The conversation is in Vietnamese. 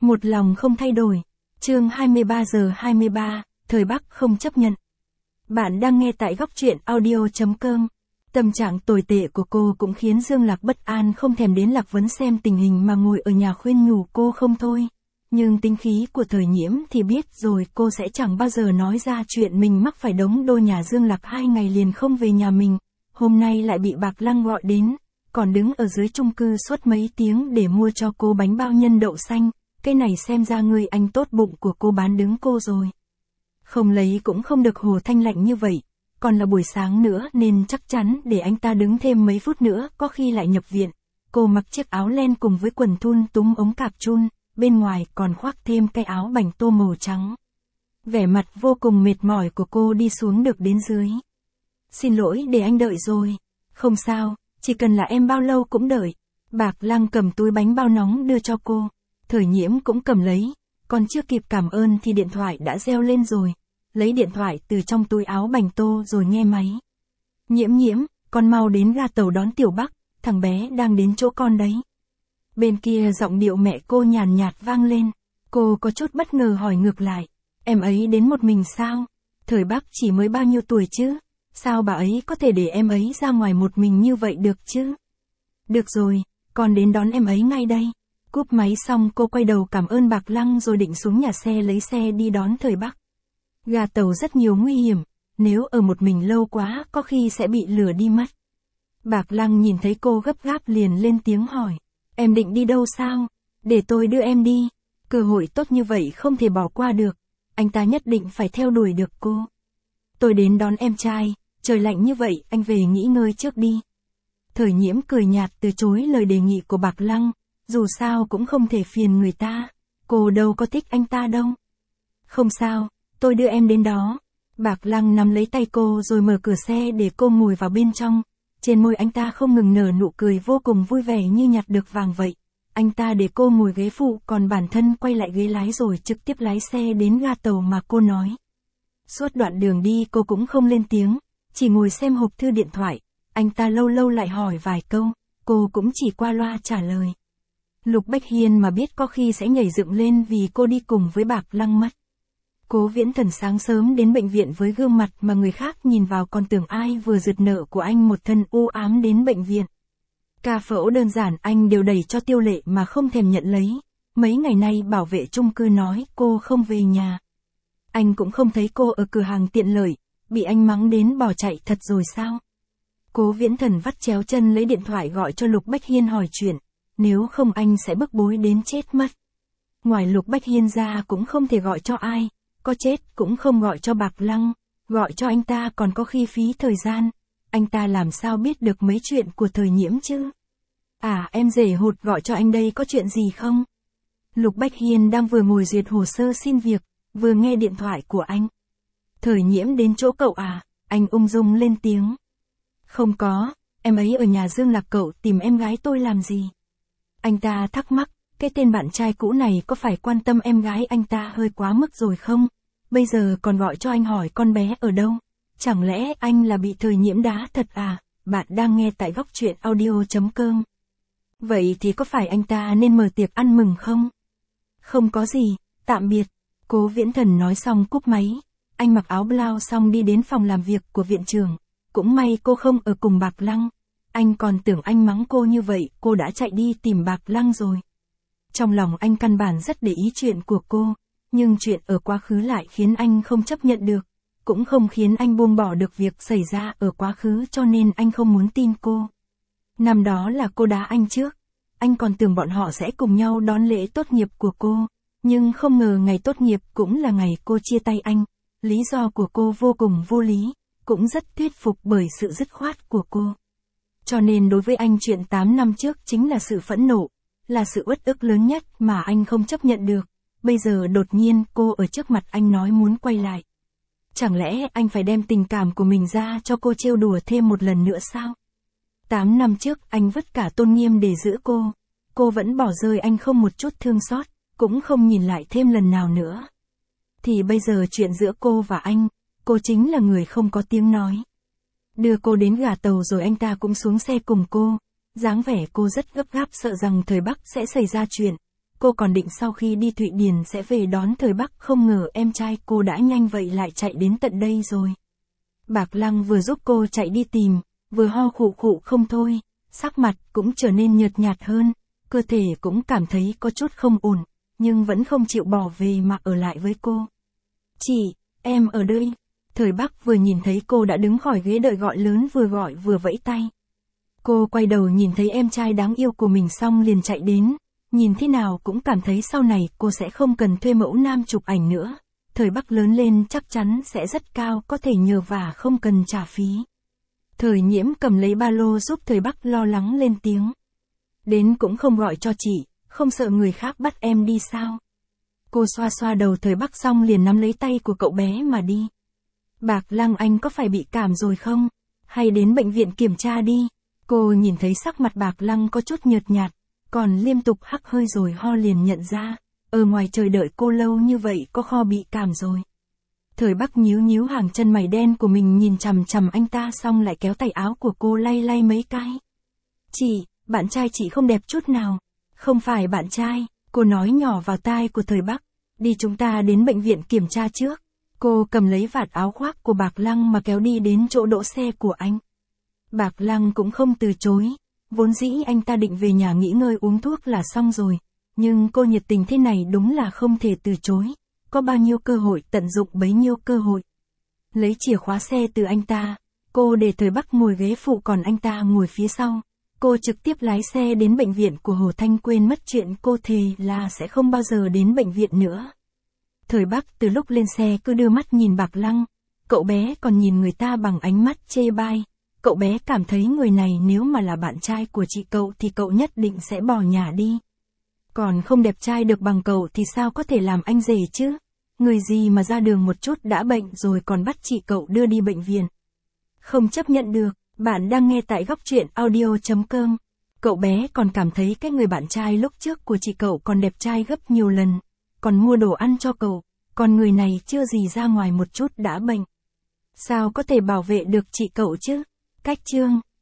Một lòng không thay đổi. Chương 23 giờ 23, thời Bắc không chấp nhận. Bạn đang nghe tại góc truyện audio.com. Tâm trạng tồi tệ của cô cũng khiến Dương Lạc bất an, không thèm đến Lạc Vấn xem tình hình mà ngồi ở nhà khuyên nhủ cô không thôi. Nhưng tính khí của Thời Nhiễm thì biết rồi, cô sẽ chẳng bao giờ nói ra chuyện mình mắc phải đống đô. Nhà Dương Lạc 2 ngày liền không về nhà mình, hôm nay lại bị Bạc Lăng gọi đến, còn đứng ở dưới chung cư suốt mấy tiếng để mua cho cô bánh bao nhân đậu xanh. Cái này xem ra người anh tốt bụng của cô bán đứng cô rồi. Không lấy cũng không được, Hồ Thanh lạnh như vậy, còn là buổi sáng nữa nên chắc chắn để anh ta đứng thêm mấy phút nữa có khi lại nhập viện. Cô mặc chiếc áo len cùng với quần thun túm ống cạp chun, bên ngoài còn khoác thêm cái áo bành tô màu trắng. Vẻ mặt vô cùng mệt mỏi của cô đi xuống được đến dưới. Xin lỗi để anh đợi rồi. Không sao, chỉ cần là em bao lâu cũng đợi. Bạc Lăng cầm túi bánh bao nóng đưa cho cô. Thời Nhiễm cũng cầm lấy, còn chưa kịp cảm ơn thì điện thoại đã reo lên rồi. Lấy điện thoại từ trong túi áo bành tô rồi nghe máy. Nhiễm, con mau đến ga tàu đón Tiểu Bắc, thằng bé đang đến chỗ con đấy. Bên kia giọng điệu mẹ cô nhàn nhạt vang lên. Cô có chút bất ngờ hỏi ngược lại. Em ấy đến một mình sao? Thời Bắc chỉ mới bao nhiêu tuổi chứ? Sao bà ấy có thể để em ấy ra ngoài một mình như vậy được chứ? Được rồi, con đến đón em ấy ngay đây. Cúp máy xong cô quay đầu cảm ơn Bạc Lăng rồi định xuống nhà xe lấy xe đi đón Thời Bắc. Ga tàu rất nhiều nguy hiểm, nếu ở một mình lâu quá có khi sẽ bị lừa đi mất. Bạc Lăng nhìn thấy cô gấp gáp liền lên tiếng hỏi. Em định đi đâu sao? Để tôi đưa em đi. Cơ hội tốt như vậy không thể bỏ qua được. Anh ta nhất định phải theo đuổi được cô. Tôi đến đón em trai, trời lạnh như vậy anh về nghỉ ngơi trước đi. Thời Nhiễm cười nhạt từ chối lời đề nghị của Bạc Lăng. Dù sao cũng không thể phiền người ta. Cô đâu có thích anh ta đâu. Không sao, tôi đưa em đến đó. Bạc Lăng nắm lấy tay cô rồi mở cửa xe để cô ngồi vào bên trong. Trên môi anh ta không ngừng nở nụ cười vô cùng vui vẻ như nhặt được vàng vậy. Anh ta để cô ngồi ghế phụ còn bản thân quay lại ghế lái rồi trực tiếp lái xe đến ga tàu mà cô nói. Suốt đoạn đường đi cô cũng không lên tiếng, chỉ ngồi xem hộp thư điện thoại. Anh ta lâu lâu lại hỏi vài câu, cô cũng chỉ qua loa trả lời. Lục Bách Hiên mà biết có khi sẽ nhảy dựng lên vì cô đi cùng với Bạc Lăng mất. Cố Viễn Thần sáng sớm đến bệnh viện với gương mặt mà người khác nhìn vào còn tưởng ai vừa rượt nợ của anh, một thân u ám đến bệnh viện. Ca phẫu đơn giản anh đều đẩy cho Tiêu Lệ mà không thèm nhận lấy. Mấy ngày nay bảo vệ chung cư nói cô không về nhà. Anh cũng không thấy cô ở cửa hàng tiện lợi, bị anh mắng đến bỏ chạy thật rồi sao? Cố Viễn Thần vắt chéo chân lấy điện thoại gọi cho Lục Bách Hiên hỏi chuyện, nếu không anh sẽ bức bối đến chết mất. Ngoài Lục Bách Hiên ra cũng không thể gọi cho ai, có chết cũng không gọi cho Bạc Lăng, gọi cho anh ta còn có khi phí thời gian. Anh ta làm sao biết được mấy chuyện của Thời Nhiễm chứ? À, em rể hụt gọi cho anh đây, có chuyện gì không? Lục Bách Hiên đang vừa ngồi duyệt hồ sơ xin việc, vừa nghe điện thoại của anh. Thời Nhiễm đến chỗ cậu à? Anh ung dung lên tiếng. Không có, em ấy ở nhà Dương Lạc, cậu tìm em gái tôi làm gì? Anh ta thắc mắc, cái tên bạn trai cũ này có phải quan tâm em gái anh ta hơi quá mức rồi không? Bây giờ còn gọi cho anh hỏi con bé ở đâu? Chẳng lẽ anh là bị Thời Nhiễm đá thật à? Bạn đang nghe tại góc truyện audio.com. Vậy thì có phải anh ta nên mở tiệc ăn mừng không? Không có gì, tạm biệt. Cố Viễn Thần nói xong cúp máy. Anh mặc áo blau xong đi đến phòng làm việc của viện trưởng. Cũng may cô không ở cùng Bạc Lăng. Anh còn tưởng anh mắng cô như vậy, cô đã chạy đi tìm Bạc Lăng rồi. Trong lòng anh căn bản rất để ý chuyện của cô, nhưng chuyện ở quá khứ lại khiến anh không chấp nhận được, cũng không khiến anh buông bỏ được việc xảy ra ở quá khứ, cho nên anh không muốn tin cô. Năm đó là cô đá anh trước, anh còn tưởng bọn họ sẽ cùng nhau đón lễ tốt nghiệp của cô, nhưng không ngờ ngày tốt nghiệp cũng là ngày cô chia tay anh. Lý do của cô vô cùng vô lý, cũng rất thuyết phục bởi sự dứt khoát của cô. Cho nên đối với anh chuyện 8 năm trước chính là sự phẫn nộ, là sự uất ức lớn nhất mà anh không chấp nhận được. Bây giờ đột nhiên cô ở trước mặt anh nói muốn quay lại. Chẳng lẽ anh phải đem tình cảm của mình ra cho cô trêu đùa thêm một lần nữa sao? 8 năm trước anh vứt cả tôn nghiêm để giữ cô vẫn bỏ rơi anh không một chút thương xót, cũng không nhìn lại thêm lần nào nữa. Thì bây giờ chuyện giữa cô và anh, cô chính là người không có tiếng nói. Đưa cô đến ga tàu rồi anh ta cũng xuống xe cùng cô. Dáng vẻ cô rất gấp gáp, sợ rằng Thời Bắc sẽ xảy ra chuyện. cô còn định sau khi đi Thụy Điển sẽ về đón Thời Bắc, không ngờ em trai cô đã nhanh vậy lại chạy đến tận đây rồi. Bạc Lăng vừa giúp cô chạy đi tìm, vừa ho khụ khụ không thôi, sắc mặt cũng trở nên nhợt nhạt hơn, cơ thể cũng cảm thấy có chút không ổn, nhưng vẫn không chịu bỏ về mà ở lại với cô. Chị, em ở đây. Thời Bắc vừa nhìn thấy cô đã đứng khỏi ghế đợi gọi lớn, vừa gọi vừa vẫy tay. Cô quay đầu nhìn thấy em trai đáng yêu của mình xong liền chạy đến, nhìn thế nào cũng cảm thấy sau này cô sẽ không cần thuê mẫu nam chụp ảnh nữa. Thời Bắc lớn lên chắc chắn sẽ rất cao, có thể nhờ vả không cần trả phí. Thời Nhiễm cầm lấy ba lô giúp Thời Bắc lo lắng lên tiếng. Đến cũng không gọi cho chị, không sợ người khác bắt em đi sao? Cô xoa xoa đầu Thời Bắc xong liền nắm lấy tay của cậu bé mà đi. Bạc Lăng, anh có phải bị cảm rồi không? Hay đến bệnh viện kiểm tra đi. Cô nhìn thấy sắc mặt Bạc Lăng có chút nhợt nhạt, còn liên tục hắt hơi rồi ho liền nhận ra, ở ngoài trời đợi cô lâu như vậy có kho bị cảm rồi. Thời Bắc nhíu nhíu hàng chân mày đen của mình nhìn chằm chằm anh ta xong lại kéo tay áo của cô lay lay mấy cái. Chị, bạn trai chị không đẹp chút nào. Không phải bạn trai, cô nói nhỏ vào tai của Thời Bắc. Đi, chúng ta đến bệnh viện kiểm tra trước. Cô cầm lấy vạt áo khoác của Bạc Lăng mà kéo đi đến chỗ đỗ xe của anh. Bạc Lăng cũng không từ chối, vốn dĩ anh ta định về nhà nghỉ ngơi uống thuốc là xong rồi, nhưng cô nhiệt tình thế này đúng là không thể từ chối, có bao nhiêu cơ hội tận dụng bấy nhiêu cơ hội. Lấy chìa khóa xe từ anh ta, cô để Thời Bắc ngồi ghế phụ còn anh ta ngồi phía sau, cô trực tiếp lái xe đến bệnh viện của Hồ Thanh, quên mất chuyện cô thề là sẽ không bao giờ đến bệnh viện nữa. Thời Bắc từ lúc lên xe cứ đưa mắt nhìn Bạc Lăng, cậu bé còn nhìn người ta bằng ánh mắt chê bai. Cậu bé cảm thấy người này nếu mà là bạn trai của chị cậu thì cậu nhất định sẽ bỏ nhà đi. Còn không đẹp trai được bằng cậu thì sao có thể làm anh rể chứ? Người gì mà ra đường một chút đã bệnh rồi còn bắt chị cậu đưa đi bệnh viện. Không chấp nhận được, bạn đang nghe tại góc truyện audio.com. Cậu bé còn cảm thấy cái người bạn trai lúc trước của chị cậu còn đẹp trai gấp nhiều lần, còn mua đồ ăn cho cậu, còn người này chưa gì ra ngoài một chút đã bệnh. Sao có thể bảo vệ được chị cậu chứ? Cách chương